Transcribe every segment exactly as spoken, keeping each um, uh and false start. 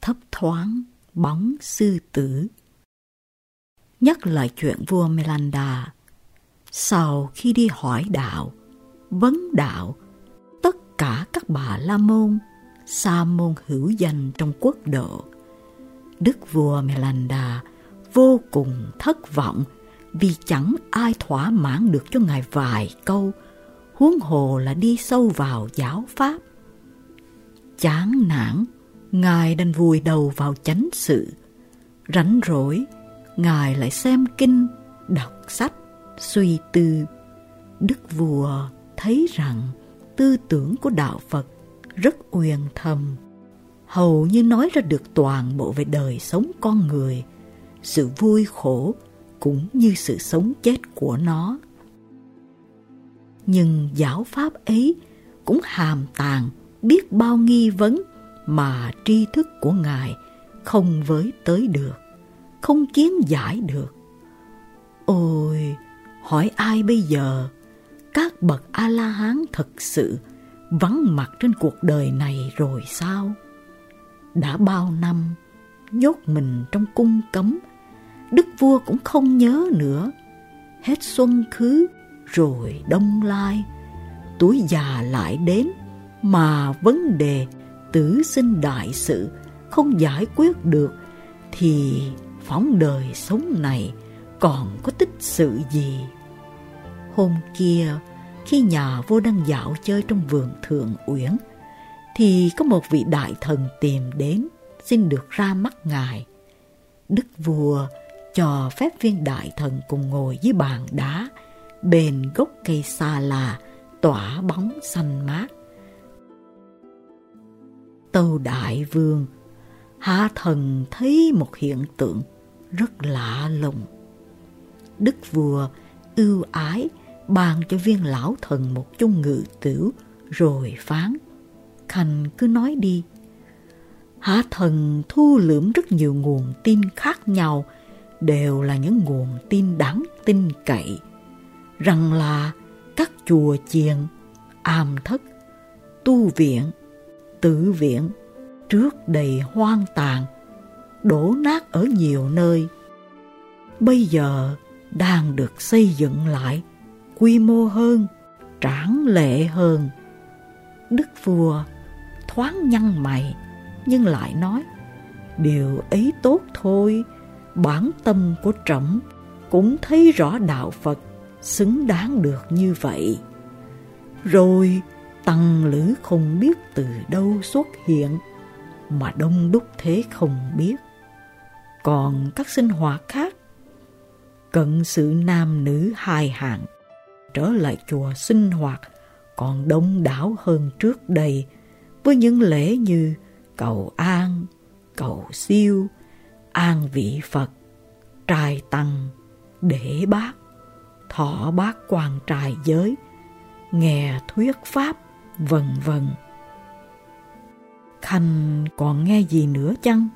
thấp thoáng bóng sư tử. Nhắc lại chuyện vua Melanda, sau khi đi hỏi đạo, vấn đạo, tất cả các bà la môn, sa môn hữu danh trong quốc độ, đức vua Melanda vô cùng thất vọng vì chẳng ai thỏa mãn được cho ngài vài câu, huống hồ là đi sâu vào giáo pháp. Chán nản, ngài đành vùi đầu vào chánh sự. Rảnh rỗi, ngài lại xem kinh, đọc sách, suy tư. Đức vua thấy rằng tư tưởng của đạo Phật rất uyên thâm, hầu như nói ra được toàn bộ về đời sống con người, sự vui khổ cũng như sự sống chết của nó. Nhưng giáo pháp ấy cũng hàm tàng biết bao nghi vấn mà tri thức của ngài không với tới được, không kiến giải được. Ôi, hỏi ai bây giờ? Các bậc A-la-hán thật sự vắng mặt trên cuộc đời này rồi sao? Đã bao năm nhốt mình trong cung cấm, đức vua cũng không nhớ nữa. Hết xuân khứ rồi đông lai, tuổi già lại đến, mà vấn đề tử sinh đại sự không giải quyết được thì phóng đời sống này còn có tích sự gì? Hôm kia, khi nhà vua đang dạo chơi trong vườn Thượng Uyển, thì có một vị đại thần tìm đến xin được ra mắt ngài. Đức vua cho phép viên đại thần cùng ngồi dưới bàn đá bên gốc cây sa là tỏa bóng xanh mát. Tâu đại vương, hạ thần thấy một hiện tượng rất lạ lùng. Đức vua ưu ái ban cho viên lão thần một chung ngự tửu rồi phán: Khanh cứ nói đi. Hạ thần thu lượm rất nhiều nguồn tin khác nhau, đều là những nguồn tin đáng tin cậy, rằng là các chùa chiền, am thất, tu viện, tự viện trước đây hoang tàn, đổ nát ở nhiều nơi, bây giờ đang được xây dựng lại, quy mô hơn, tráng lệ hơn. Đức vua thoáng nhăn mày, nhưng lại nói: điều ấy tốt thôi, bản tâm của trẫm cũng thấy rõ đạo Phật xứng đáng được như vậy. Rồi tăng lữ không biết từ đâu xuất hiện, mà đông đúc thế không biết. Còn các sinh hoạt khác, cận sự nam nữ hai hạng, trở lại chùa sinh hoạt còn đông đảo hơn trước đây, với những lễ như cầu an, cầu siêu, an vị Phật, trai tăng, để bát, thọ bát quan trai giới, nghe thuyết pháp, vân vân. Khanh còn nghe gì nữa chăng?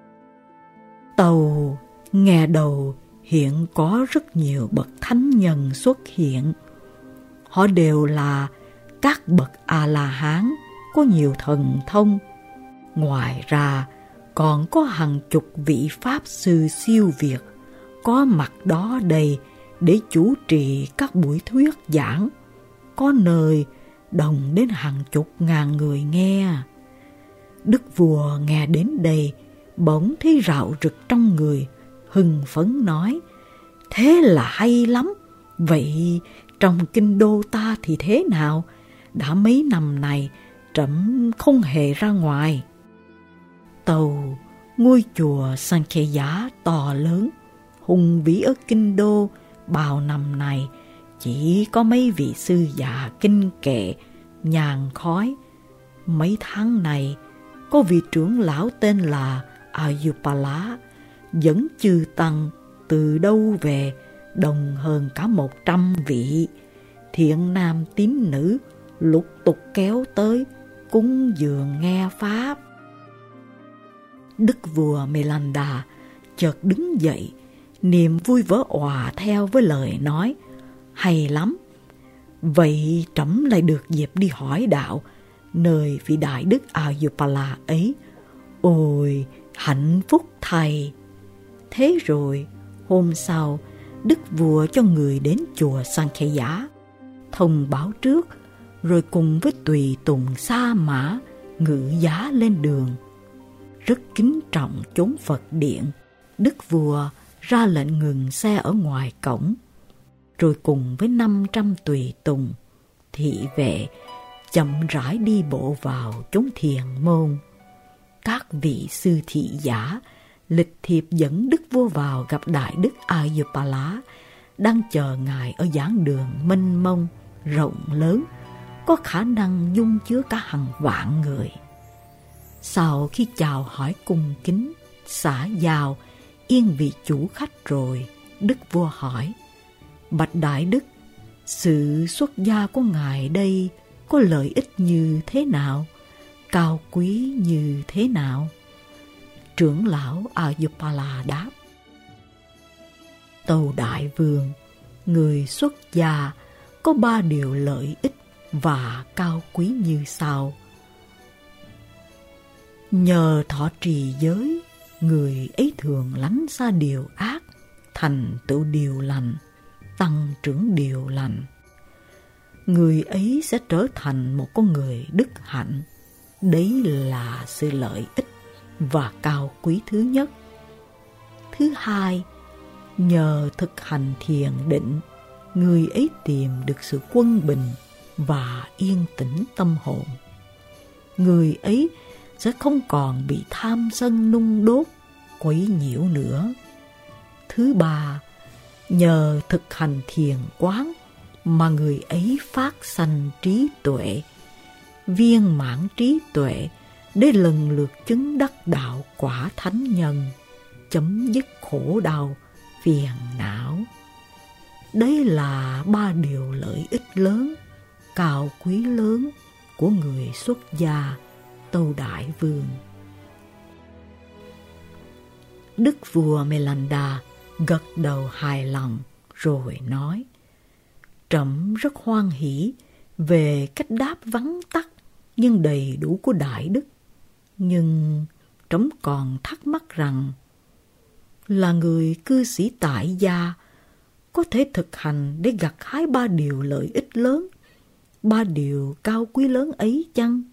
Tâu nghe đầu hiện có rất nhiều bậc thánh nhân xuất hiện. Họ đều là các bậc A-la-hán có nhiều thần thông. Ngoài ra còn có hàng chục vị pháp sư siêu việt có mặt đó đây để chủ trì các buổi thuyết giảng, có nơi đồng đến hàng chục ngàn người nghe. Đức vua nghe đến đây bỗng thấy rạo rực trong người, hưng phấn nói: thế là hay lắm. Vậy trong kinh đô ta thì thế nào? Đã mấy năm này trẫm không hề ra ngoài. Tâu, ngôi chùa Sankheya to lớn, hùng vĩ ở kinh đô bao năm nay chỉ có mấy vị sư già kinh kệ, nhàn khói. Mấy tháng này có vị trưởng lão tên là Ayupala dẫn chư tăng từ đâu về, đồng hơn cả một trăm vị thiện nam tín nữ lục tục kéo tới cúng dường nghe pháp. Đức vua Melanda chợt đứng dậy, niềm vui vỡ òa theo với lời nói: hay lắm, vậy trẫm lại được dịp đi hỏi đạo nơi vị đại đức Ayupala ấy, Ôi, hạnh phúc thầy! Thế rồi, hôm sau, đức vua cho người đến chùa Sankhya, thông báo trước, rồi cùng với tùy tùng sa mã ngự giá lên đường. Rất kính trọng chốn Phật điện, đức vua ra lệnh ngừng xe ở ngoài cổng, rồi cùng với năm trăm tùy tùng, thị vệ chậm rãi đi bộ vào chốn thiền môn. Các vị sư thị giả lịch thiệp dẫn đức vua vào gặp đại đức Ayapala đang chờ ngài ở giảng đường mênh mông rộng lớn, có khả năng dung chứa cả hàng vạn người. Sau khi chào hỏi cung kính, xã giao, yên vị chủ khách rồi, đức vua hỏi: Bạch đại đức, sự xuất gia của ngài đây có lợi ích như thế nào, cao quý như thế nào? Trưởng lão Ayapala đáp: Tâu đại vương, người xuất gia có ba điều lợi ích và cao quý như sau. Nhờ thọ trì giới, người ấy thường lánh xa điều ác, thành tựu điều lành, tăng trưởng điều lành. Người ấy sẽ trở thành một con người đức hạnh. Đấy là sự lợi ích và cao quý thứ nhất. Thứ hai, nhờ thực hành thiền định, người ấy tìm được sự quân bình và yên tĩnh tâm hồn. Người ấy sẽ không còn bị tham sân nung đốt, quấy nhiễu nữa. Thứ ba, nhờ thực hành thiền quán mà người ấy phát sanh trí tuệ, viên mãn trí tuệ để lần lượt chứng đắc đạo quả thánh nhân, chấm dứt khổ đau, phiền não. Đấy là ba điều lợi ích lớn, cao quý lớn của người xuất gia, tâu đại vương. Đức vua Melanda gật đầu hài lòng rồi nói: Trẫm rất hoan hỷ về cách đáp vắn tắt nhưng đầy đủ của đại đức. Nhưng trẫm còn thắc mắc rằng, là người cư sĩ tại gia có thể thực hành để gặt hái ba điều lợi ích lớn, ba điều cao quý lớn ấy chăng?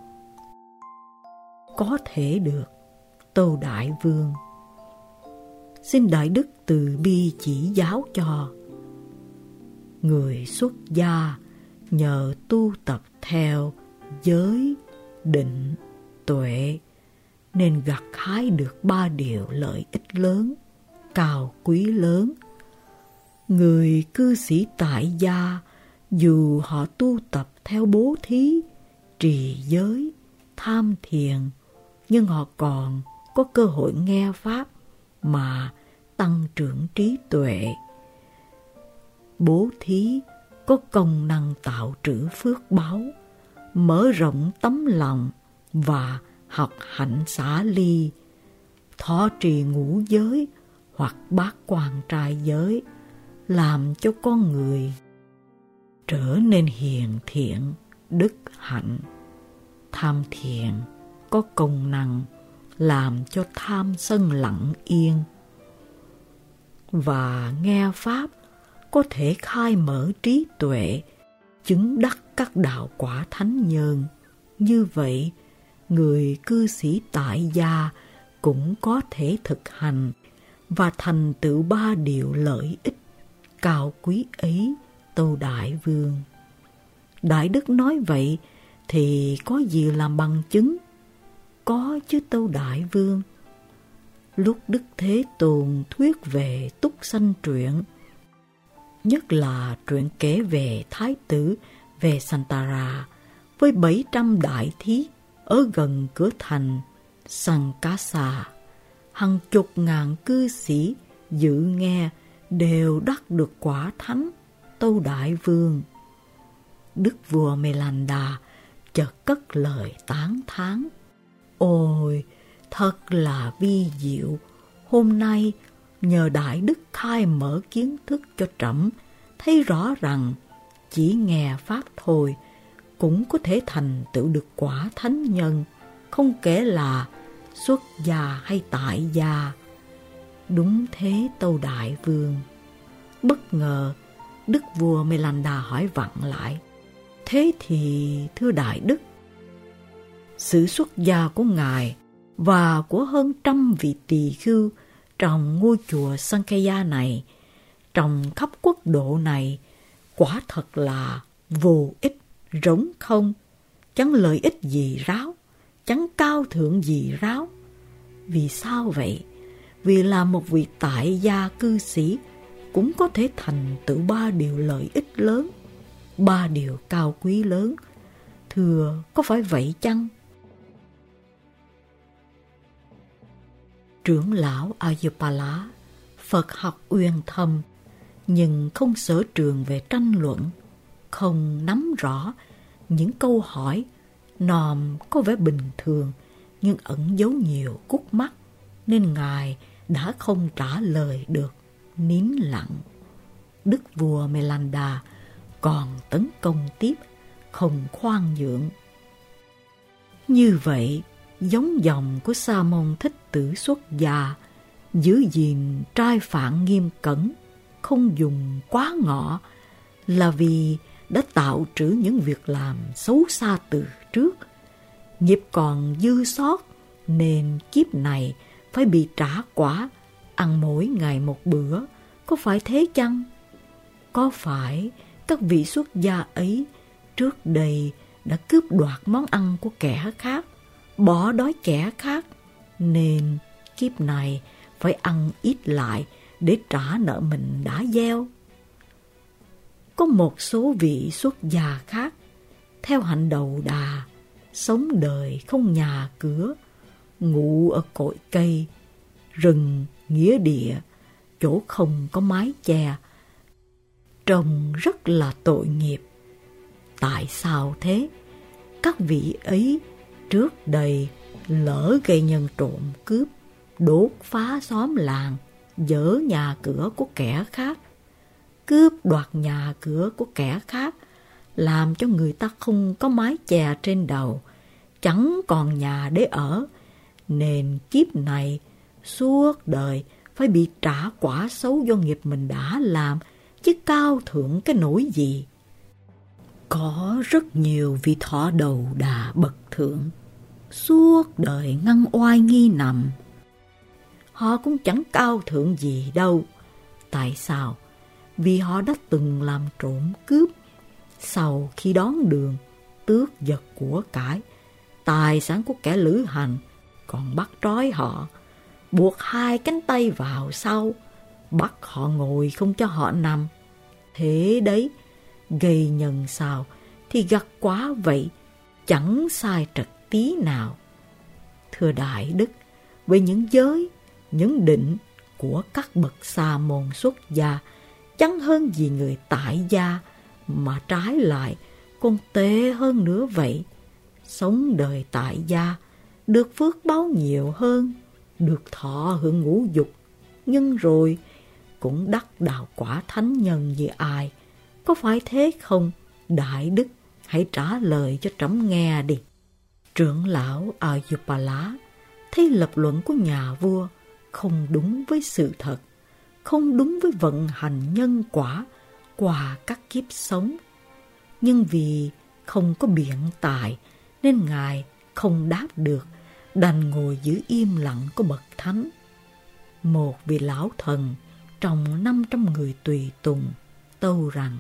Có thể được, tâu đại vương. Xin đại đức từ bi chỉ giáo cho. Người xuất gia nhờ tu tập theo giới, định, tuệ nên gặt hái được ba điều lợi ích lớn, cao quý lớn. Người cư sĩ tại gia dù họ tu tập theo bố thí, trì giới, tham thiền, nhưng họ còn có cơ hội nghe pháp mà tăng trưởng trí tuệ. Bố thí có công năng tạo trữ phước báu, mở rộng tấm lòng và học hạnh xả ly. Thọ trì ngũ giới hoặc bát quan trai giới làm cho con người trở nên hiền thiện, đức hạnh. Tham thiền có công năng làm cho tham sân lặng yên, và nghe pháp có thể khai mở trí tuệ, chứng đắc các đạo quả thánh nhân. Như vậy, người cư sĩ tại gia cũng có thể thực hành và thành tựu ba điều lợi ích cao quý ấy, tâu đại vương. Đại đức nói vậy thì có gì làm bằng chứng? Có chứ, tâu đại vương. Lúc Đức Thế Tôn thuyết về túc sanh truyện, nhất là truyện kể về Thái tử Vesantara với bảy trăm đại thí ở gần cửa thành Sankasa, hàng chục ngàn cư sĩ dự nghe đều đắc được quả thánh, tâu đại vương. Đức vua Melanda chợt cất lời tán thán: Ôi, thật là vi diệu! Hôm nay nhờ đại đức khai mở kiến thức cho trẫm, thấy rõ rằng chỉ nghe pháp thôi cũng có thể thành tựu được quả thánh nhân, không kể là xuất gia hay tại gia? Đúng thế tâu đại vương. Bất ngờ, đức vua Melanda hỏi vặn lại. Thế thì thưa đại đức, sự xuất gia của ngài và của hơn trăm vị tỳ khưu trong ngôi chùa Sankhya này, trong khắp quốc độ này, quả thật là vô ích, rỗng không, chẳng lợi ích gì ráo, chẳng cao thượng gì ráo. Vì sao vậy? Vì là một vị tại gia cư sĩ cũng có thể thành tựu ba điều lợi ích lớn, ba điều cao quý lớn. Thưa, có phải vậy chăng? Trưởng lão Ayapala, Phật học uyên thâm, nhưng không sở trường về tranh luận, không nắm rõ những câu hỏi nòm có vẻ bình thường nhưng ẩn giấu nhiều khúc mắc, nên ngài đã không trả lời được, nín lặng. Đức vua Melanda còn tấn công tiếp, không khoan nhượng. Như vậy, giống dòng của Sa môn Thích Tử xuất gia, giữ gìn trai phạn nghiêm cẩn, không dùng quá ngọ, là vì đã tạo trữ những việc làm xấu xa từ trước. Nghiệp còn dư sót, nên kiếp này phải bị trả quả, ăn mỗi ngày một bữa. Có phải thế chăng? Có phải các vị xuất gia ấy trước đây đã cướp đoạt món ăn của kẻ khác, bỏ đói kẻ khác, nên kiếp này phải ăn ít lại để trả nợ mình đã gieo? Có một số vị xuất gia khác theo hạnh đầu đà, sống đời không nhà cửa, ngủ ở cội cây, rừng, nghĩa địa, chỗ không có mái che, trông rất là tội nghiệp. Tại sao thế? Các vị ấy trước đây lỡ gây nhân trộm cướp, đốt phá xóm làng, dỡ nhà cửa của kẻ khác, cướp đoạt nhà cửa của kẻ khác, làm cho người ta không có mái chè trên đầu, chẳng còn nhà để ở, nên kiếp này suốt đời phải bị trả quả xấu do nghiệp mình đã làm, chứ cao thượng cái nỗi gì. Có rất nhiều vị thọ đầu đà bậc thượng, suốt đời ngăn oai nghi nằm. Họ cũng chẳng cao thượng gì đâu. Tại sao? Vì họ đã từng làm trộm cướp, sau khi đón đường, tước giật của cải, tài sản của kẻ lữ hành, còn bắt trói họ, buộc hai cánh tay vào sau, bắt họ ngồi không cho họ nằm. Thế đấy, gây nhân sao thì gặt quả vậy, chẳng sai trật tí nào. Thưa đại đức, về những giới, những định của các bậc sa môn xuất gia chẳng hơn gì người tại gia, mà trái lại còn tệ hơn nữa vậy. Sống đời tại gia, được phước báo nhiều hơn, được thọ hưởng ngũ dục, nhưng rồi cũng đắc đạo quả thánh nhân như ai. Có phải thế không? Đại đức, hãy trả lời cho trẫm nghe đi. Trưởng lão Ayapala thấy lập luận của nhà vua không đúng với sự thật, không đúng với vận hành nhân quả qua các kiếp sống. Nhưng vì không có biện tài nên ngài không đáp được, đành ngồi giữ im lặng của bậc thánh. Một vị lão thần trong năm trăm người tùy tùng tâu rằng: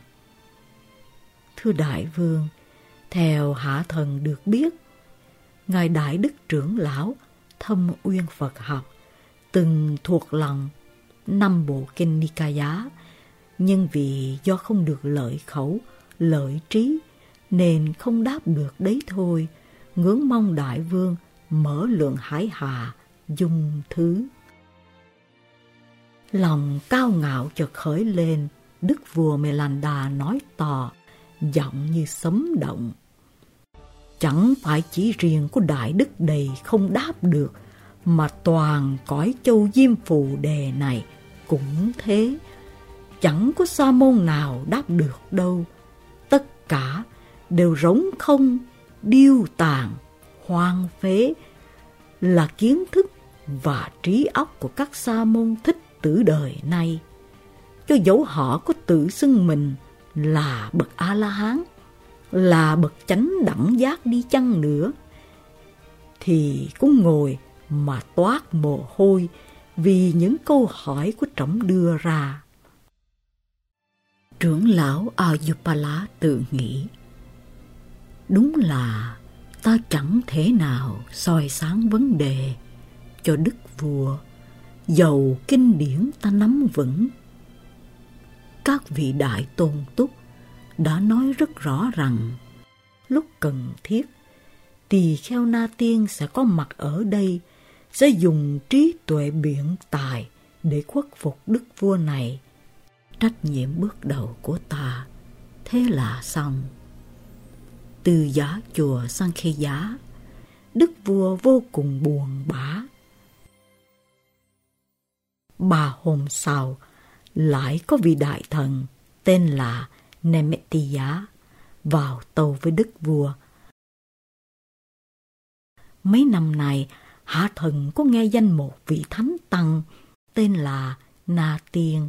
Thưa đại vương, theo hạ thần được biết, ngài đại đức trưởng lão thâm uyên Phật học, từng thuộc lòng năm bộ kinh Nikaya, nhưng vì do không được lợi khẩu, lợi trí, nên không đáp được đấy thôi. Ngưỡng mong đại vương mở lượng hải hà dung thứ. Lòng cao ngạo chợt khởi lên, đức vua Melanda nói to, giọng như sấm động: Chẳng phải chỉ riêng của đại đức đầy không đáp được, mà toàn cõi châu Diêm Phù Đề này cũng thế. Chẳng có sa môn nào đáp được đâu. Tất cả đều rỗng không, điêu tàn, hoang phế. là kiến thức và trí óc của các sa môn thích tử đời nay. Cho dẫu họ có tự xưng mình là bậc A-la-hán, là bậc chánh đẳng giác đi chăng nữa, thì cũng ngồi mà toát mồ hôi vì những câu hỏi của trẫm đưa ra. Trưởng lão Ayupala tự nghĩ, đúng là ta chẳng thể nào soi sáng vấn đề cho đức vua, dầu kinh điển ta nắm vững. Các vị đại tôn túc đã nói rất rõ rằng lúc cần thiết, tỳ kheo Na Tiên sẽ có mặt ở đây, sẽ dùng trí tuệ biện tài để khuất phục đức vua này. Trách nhiệm bước đầu của ta thế là xong. Từ giả chùa Sankhya, đức vua vô cùng buồn bã. Ba hôm sau, lại có vị đại thần tên là Nemettiya vào tâu với đức vua. Mấy năm nay, hạ thần có nghe danh một vị thánh tăng tên là Na Tiên,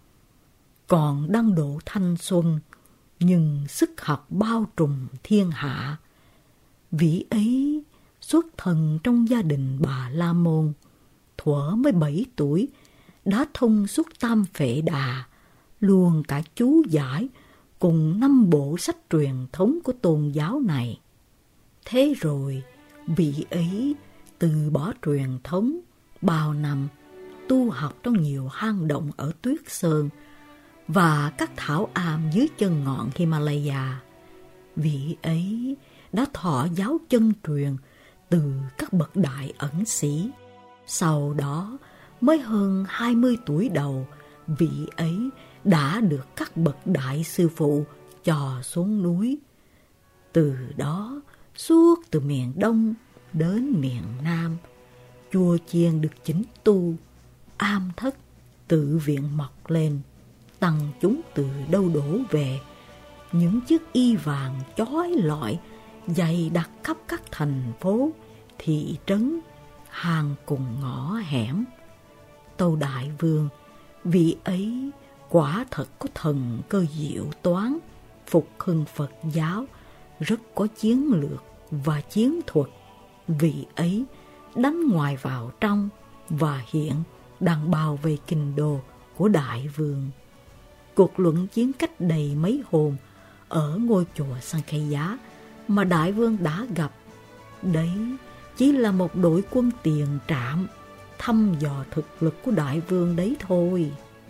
còn đang độ thanh xuân, nhưng sức học bao trùm thiên hạ. Vị ấy xuất thân trong gia đình bà La Môn, thuở mới bảy tuổi, đã thông suốt tam phệ đà, luôn cả chú giải cùng năm bộ sách truyền thống của tôn giáo này. Thế rồi, vị ấy từ bỏ truyền thống, bao năm tu học trong nhiều hang động ở Tuyết Sơn và các thảo am dưới chân ngọn Himalaya. Vị ấy đã thọ giáo chân truyền từ các bậc đại ẩn sĩ. Sau đó, mới hơn hai mươi tuổi đầu, vị ấy đã được các bậc đại sư phụ cho xuống núi. Từ đó, suốt từ miền Đông đến miền Nam, chùa chiền được chỉnh tu, am thất, tự viện mọc lên, tăng chúng từ đâu đổ về. Những chiếc y vàng chói lọi dày đặc khắp các thành phố, thị trấn, hang cùng ngõ hẻm. Tâu Đại Vương, vị ấy quả thật có thần cơ diệu toán, phục hưng Phật giáo, rất có chiến lược và chiến thuật. Vị ấy đánh ngoài vào trong và hiện đang bao vây kinh đô của Đại Vương. Cuộc luận chiến cách đây mấy hôm ở ngôi chùa Sankhya mà Đại Vương đã gặp, đấy chỉ là một đội quân tiền trạm thăm dò thực lực của Đại Vương đấy thôi.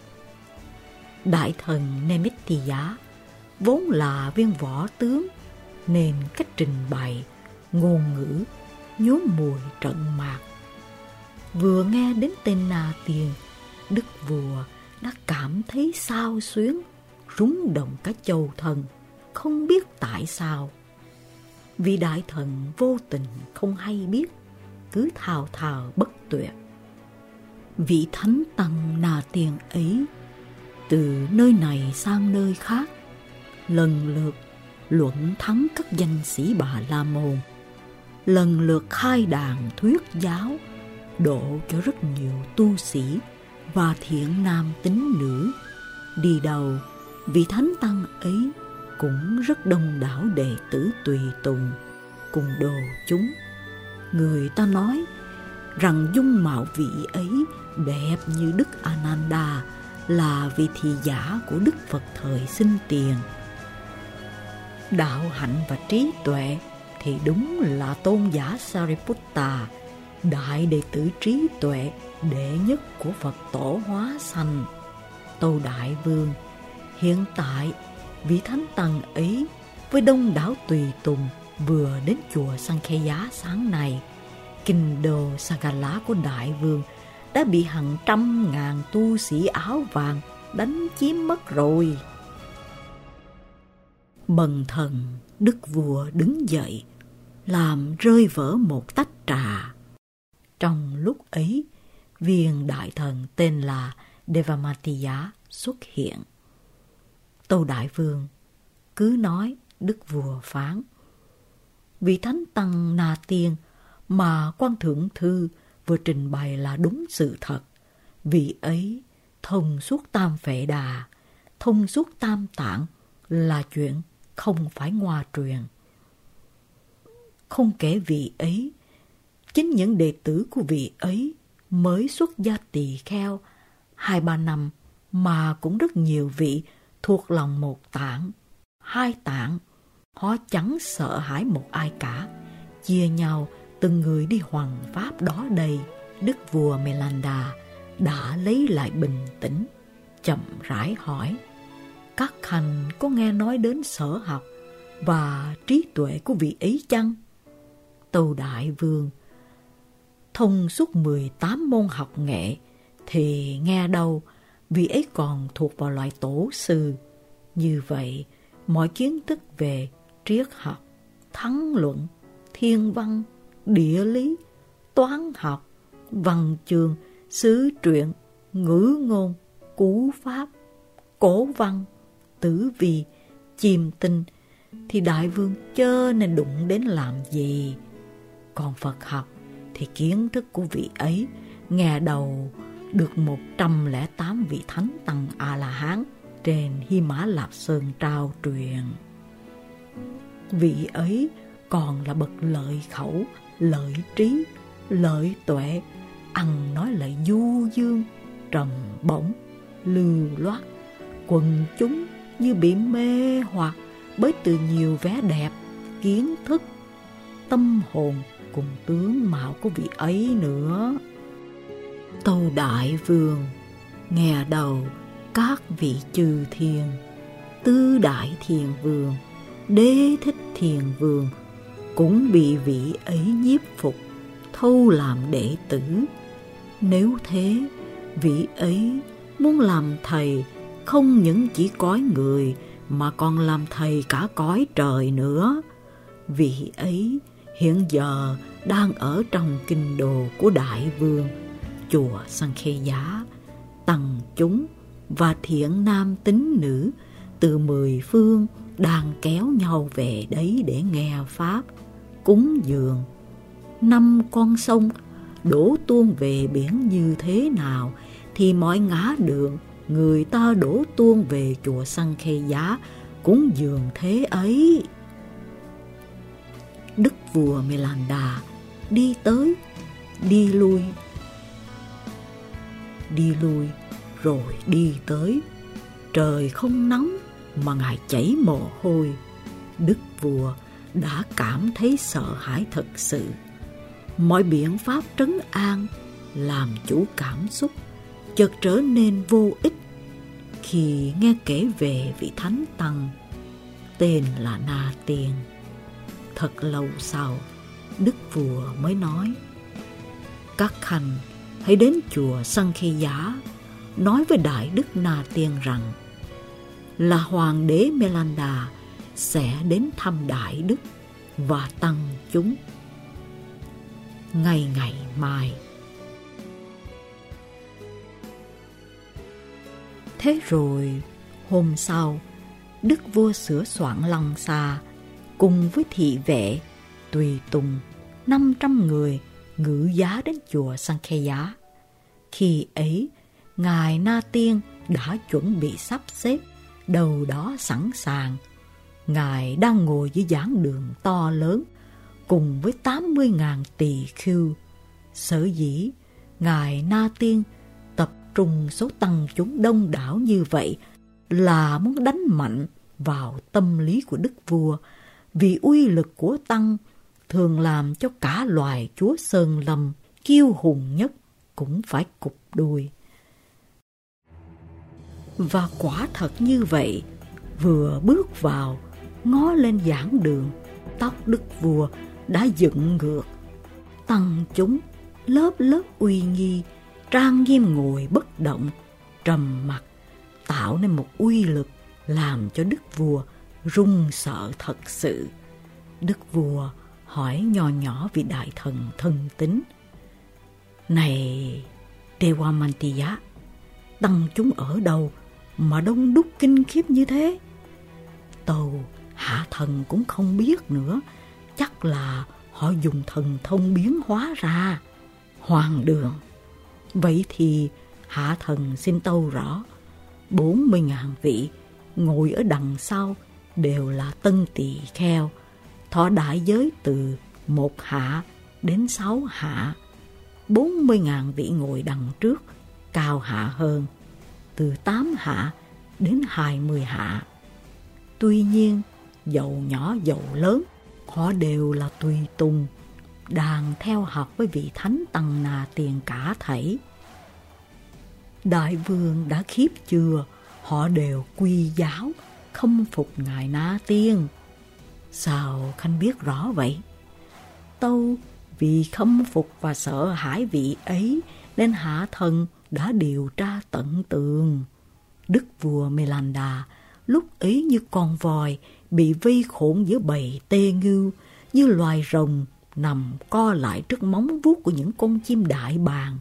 Đại thần Nemittiya vốn là viên võ tướng, nên cách trình bày, ngôn ngữ nhuốm mùi trận mạc. Vừa nghe đến tên Na Tiên, đức vua đã cảm thấy xao xuyến, rúng động cả châu thân, không biết tại sao. Vị đại thần vô tình không hay biết, cứ thào thào bất tuyệt. Vị thánh tăng Na Tiên ấy từ nơi này sang nơi khác, lần lượt luận thắng các danh sĩ Bà La Môn, lần lượt khai đàn thuyết giáo, độ cho rất nhiều tu sĩ và thiện nam tín nữ. Đi đầu, vị thánh tăng ấy cũng rất đông đảo đệ tử tùy tùng cùng đồ chúng. Người ta nói rằng dung mạo vị ấy đẹp như Đức Ananda, là vị thị giả của Đức Phật thời sinh tiền. Đạo hạnh và trí tuệ thì đúng là tôn giả Sariputta, đại đệ tử trí tuệ đệ nhất của Phật tổ hóa sanh. Tâu Đại Vương, hiện tại vị thánh tăng ấy với đông đảo tùy tùng vừa đến chùa Sankhya sáng nay. Kinh đô Sagala của Đại Vương đã bị hàng trăm ngàn tu sĩ áo vàng đánh chiếm mất rồi. Bần thần đức vua đứng dậy, làm rơi vỡ một tách trà. Trong lúc ấy, viên đại thần tên là Devamatiya xuất hiện. Tâu Đại Vương cứ nói, đức vua phán. Vị thánh tăng Na Tiên mà quan thượng thư vừa trình bày là đúng sự thật. Vị ấy thông suốt tam phệ đà, thông suốt tam tạng là chuyện không phải ngoa truyền. Không kể vị ấy, chính những đệ tử của vị ấy mới xuất gia tỳ kheo hai ba năm mà cũng rất nhiều vị thuộc lòng một tạng, hai tạng. Họ chẳng sợ hãi một ai cả, chia nhau từng người đi hoằng pháp đó đây. Đức vua Melanda đã lấy lại bình tĩnh, chậm rãi hỏi: các khanh có nghe nói đến sở học và trí tuệ của vị ấy chăng? Tâu đại vương: thông suốt mười tám môn học nghệ thì nghe đâu, vị ấy còn thuộc vào loại tổ sư. Như vậy, mọi kiến thức về triết học, thắng luận, thiên văn, địa lý, toán học, văn chương, sứ truyện, ngữ ngôn, cú pháp, cổ văn, tử vi, chiêm tinh thì đại vương chớ nên đụng đến làm gì. Còn Phật học thì kiến thức của vị ấy nghe đầu được một trăm lẻ tám vị thánh tăng A-la-hán trên Hy Mã Lạp Sơn trao truyền. Vị ấy còn là bậc lợi khẩu, lợi trí, lợi tuệ, ăn nói lại du dương, trầm bổng, lưu loát. Quần chúng như bị mê hoặc bởi từ nhiều vẻ đẹp, kiến thức, tâm hồn cùng tướng mạo của vị ấy nữa. Tâu đại vương nghe đầu các vị chư thiên, tứ đại thiền vương, đế thích thiền vương cũng bị vị ấy nhiếp phục, thâu làm đệ tử. Nếu thế, vị ấy muốn làm thầy không những chỉ cõi người mà còn làm thầy cả cõi trời nữa. Vị ấy hiện giờ đang ở trong kinh đô của đại vương, chùa Sankhya. Tăng chúng và thiện nam tín nữ từ mười phương đang kéo nhau về đấy để nghe pháp, cúng dường. Năm con sông đổ tuôn về biển như thế nào thì mọi ngã đường người ta đổ tuôn về chùa Sankhya cúng dường thế ấy. Đức vua Melanda đi tới, đi lui, đi lui rồi đi tới. Trời không nóng mà ngài chảy mồ hôi. Đức vua đã cảm thấy sợ hãi thật sự. Mọi biện pháp trấn an, làm chủ cảm xúc chợt trở nên vô ích khi nghe kể về vị thánh tăng tên là Na Tiên. Thật lâu sau, đức vua mới nói: các khanh hãy đến chùa Sankhya nói với đại đức Na Tiên rằng là hoàng đế Melanda sẽ đến thăm đại đức và tăng chúng ngày ngày mai. Thế rồi hôm sau, đức vua sửa soạn lăng xà cùng với thị vệ, tùy tùng năm trăm người ngự giá đến chùa Sankhya. Khi ấy, ngài Na Tiên đã chuẩn bị sắp xếp, đầu đó sẵn sàng. Ngài đang ngồi dưới giảng đường to lớn cùng với tám mươi ngàn tỳ khưu. Sở dĩ ngài Na Tiên tập trung số tăng chúng đông đảo như vậy là muốn đánh mạnh vào tâm lý của đức vua, vì uy lực của tăng thường làm cho cả loài chúa Sơn Lâm kiêu hùng nhất cũng phải cụp đuôi. Và quả thật như vậy, vừa bước vào, ngó lên giảng đường, tóc đức vua đã dựng ngược. Tăng chúng lớp lớp uy nghi, trang nghiêm ngồi bất động, trầm mặc, tạo nên một uy lực làm cho đức vua run sợ thật sự. Đức vua hỏi nho nhỏ vị đại thần thân tín: này Devamantiya, tăng chúng ở đâu mà đông đúc kinh khiếp như thế? Tâu hạ thần cũng không biết nữa, chắc là họ họ dùng thần thông biến hóa ra. Hoàng đường, vậy thì hạ thần xin tâu rõ, bốn mươi ngàn vị ngồi ở đằng sau đều là tân tỳ kheo, thọ đại giới từ một hạ đến sáu hạ. Bốn mươi ngàn vị ngồi đằng trước cao hạ hơn, từ tám hạ đến hai mươi hạ. Tuy nhiên, dầu nhỏ dầu lớn, họ đều là tùy tùng, đang theo học với vị thánh Tăng Na Tiên cả thảy. Đại vương đã khiếp chưa, họ đều quy giáo, không phục ngài Na Tiên. Sao Khanh biết rõ vậy? Tâu vì khâm phục và sợ hãi vị ấy nên hạ thần đã điều tra tận tường. Đức vua Melanda lúc ấy như con voi bị vây khốn giữa bầy tê ngưu, như loài rồng nằm co lại trước móng vuốt của những con chim đại bàng,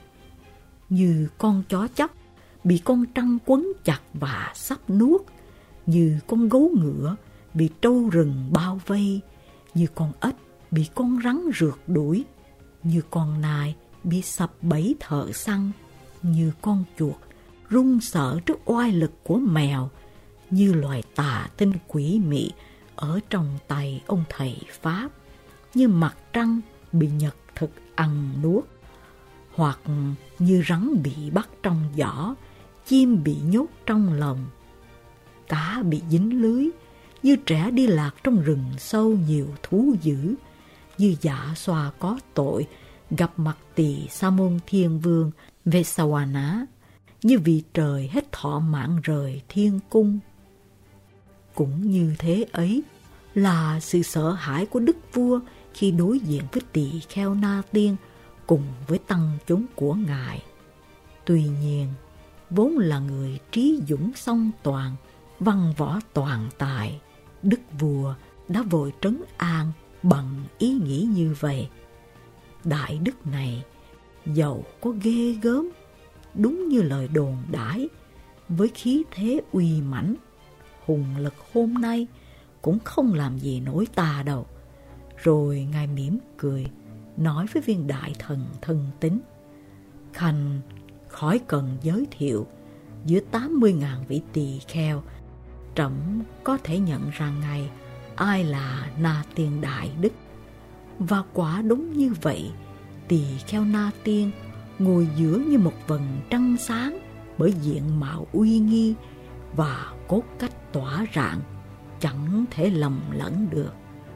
như con chó chóc bị con trăng quấn chặt và sắp nuốt, như con gấu ngựa bị trâu rừng bao vây, như con ếch bị con rắn rượt đuổi, như con nai bị sập bẫy thợ săn, như con chuột run sợ trước oai lực của mèo, như loài tà tinh quỷ mị ở trong tay ông thầy Pháp, như mặt trăng bị nhật thực ăn nuốt, hoặc như rắn bị bắt trong giỏ, chim bị nhốt trong lồng, cá bị dính lưới, như trẻ đi lạc trong rừng sâu nhiều thú dữ, như dạ xoa có tội gặp mặt tỳ Sa môn Thiên Vương Vesawana, như vị trời hết thọ mạng rời thiên cung. Cũng như thế ấy là sự sợ hãi của đức vua khi đối diện với tỳ kheo Na Tiên cùng với tăng chúng của ngài. Tuy nhiên, vốn là người trí dũng song toàn, văn võ toàn tài, đức vua đã vội trấn an bằng ý nghĩ như vậy. Đại đức này dầu có ghê gớm, đúng như lời đồn đãi, với khí thế uy mãnh, hùng lực hôm nay cũng không làm gì nổi ta đâu. Rồi ngài mỉm cười, nói với viên đại thần thân tín: Khanh khỏi cần giới thiệu, giữa tám mươi ngàn vị tỳ kheo, trẫm có thể nhận ra ngay ai là Na Tiên đại đức. Và quả đúng như vậy, tỳ kheo Na Tiên ngồi giữa như một vầng trăng sáng, bởi diện mạo uy nghi và cốt cách tỏa rạng, chẳng thể lầm lẫn được.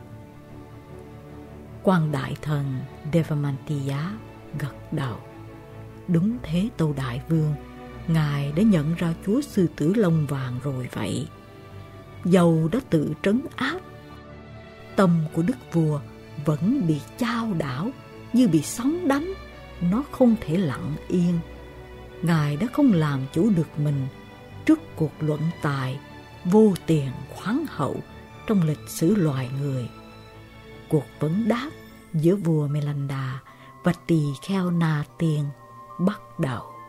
Quan đại thần Devamantiya gật đầu. Đúng thế tâu đại vương, ngài đã nhận ra chúa sư tử lông vàng rồi vậy. Dầu đã tự trấn áp, tâm của đức vua vẫn bị chao đảo như bị sóng đánh, nó không thể lặng yên. Ngài đã không làm chủ được mình trước cuộc luận tài vô tiền khoáng hậu trong lịch sử loài người. Cuộc vấn đáp giữa vua Melanda và tỳ kheo Na Tiên bắt đầu.